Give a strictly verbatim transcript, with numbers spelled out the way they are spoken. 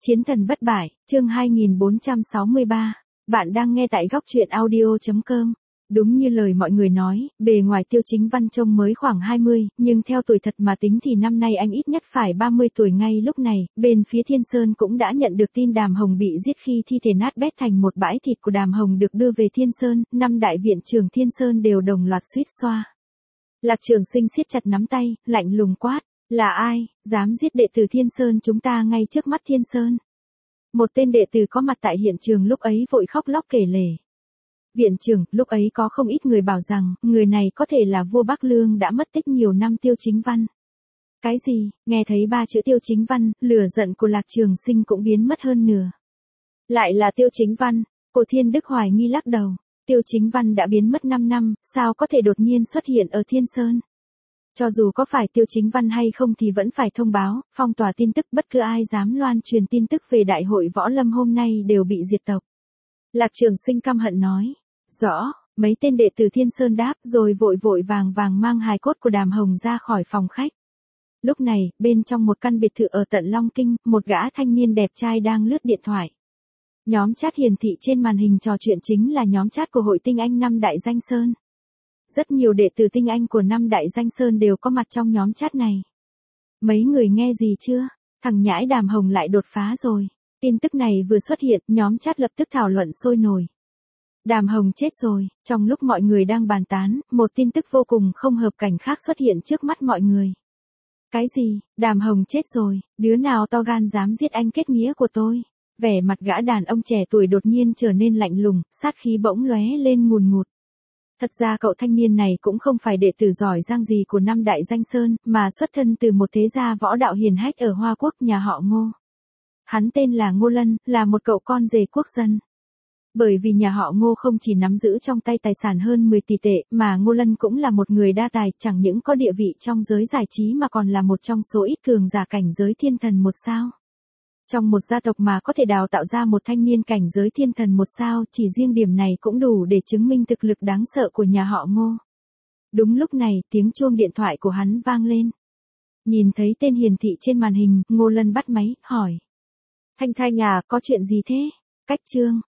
Chiến thần bất bại, chương hai nghìn bốn trăm sáu mươi ba. Bạn đang nghe tại góc truyện audio chấm com. Đúng như lời mọi người nói, bề ngoài Tiêu Chính Văn trông mới khoảng hai mươi, nhưng theo tuổi thật mà tính thì năm nay anh ít nhất phải ba mươi tuổi. Ngay lúc này, bên phía Thiên Sơn cũng đã nhận được tin Đàm Hồng bị giết. Khi thi thể nát bét thành một bãi thịt của Đàm Hồng được đưa về Thiên Sơn, năm đại viện trưởng Thiên Sơn đều đồng loạt suýt xoa. Lạc Trường Sinh siết chặt nắm tay, lạnh lùng quát. Là ai, dám giết đệ tử Thiên Sơn chúng ta ngay trước mắt Thiên Sơn? Một tên đệ tử có mặt tại hiện trường lúc ấy vội khóc lóc kể lể. Viện trưởng, lúc ấy có không ít người bảo rằng, người này có thể là vua Bắc Lương đã mất tích nhiều năm Tiêu Chính Văn. Cái gì, nghe thấy ba chữ Tiêu Chính Văn, lửa giận của Lạc Trường Sinh cũng biến mất hơn nửa. Lại là Tiêu Chính Văn, Cổ Thiên Đức hoài nghi lắc đầu. Tiêu Chính Văn đã biến mất năm năm, sao có thể đột nhiên xuất hiện ở Thiên Sơn? Cho dù có phải Tiêu Chính Văn hay không thì vẫn phải thông báo, phong tỏa tin tức, bất cứ ai dám loan truyền tin tức về đại hội võ lâm hôm nay đều bị diệt tộc. Lạc Trường Sinh căm hận nói. Rõ, mấy tên đệ tử Thiên Sơn đáp rồi vội vội vàng vàng mang hài cốt của Đàm Hồng ra khỏi phòng khách. Lúc này, bên trong một căn biệt thự ở tận Long Kinh, một gã thanh niên đẹp trai đang lướt điện thoại. Nhóm chat hiển thị trên màn hình trò chuyện chính là nhóm chat của Hội Tinh Anh năm Đại Danh Sơn. Rất nhiều đệ tử tinh anh của năm Đại Danh Sơn đều có mặt trong nhóm chat này. Mấy người nghe gì chưa? Thằng nhãi Đàm Hồng lại đột phá rồi. Tin tức này vừa xuất hiện, nhóm chat lập tức thảo luận sôi nổi. Đàm Hồng chết rồi. Trong lúc mọi người đang bàn tán, một tin tức vô cùng không hợp cảnh khác xuất hiện trước mắt mọi người. Cái gì? Đàm Hồng chết rồi, đứa nào to gan dám giết anh kết nghĩa của tôi? Vẻ mặt gã đàn ông trẻ tuổi đột nhiên trở nên lạnh lùng, sát khí bỗng lóe lên ngùn ngụt. Thật ra cậu thanh niên này cũng không phải đệ tử giỏi giang gì của năm Đại Danh Sơn, mà xuất thân từ một thế gia võ đạo hiển hách ở Hoa Quốc, nhà họ Ngô. Hắn tên là Ngô Lân, là một cậu con rể quốc dân. Bởi vì nhà họ Ngô không chỉ nắm giữ trong tay tài sản hơn mười tỷ tệ, mà Ngô Lân cũng là một người đa tài, chẳng những có địa vị trong giới giải trí mà còn là một trong số ít cường giả cảnh giới thiên thần một sao. Trong một gia tộc mà có thể đào tạo ra một thanh niên cảnh giới thiên thần một sao, chỉ riêng điểm này cũng đủ để chứng minh thực lực đáng sợ của nhà họ Ngô. Đúng lúc này, tiếng chuông điện thoại của hắn vang lên. Nhìn thấy tên hiển thị trên màn hình, Ngô Lân bắt máy, hỏi. Thanh Thanh à, có chuyện gì thế? Cách chương,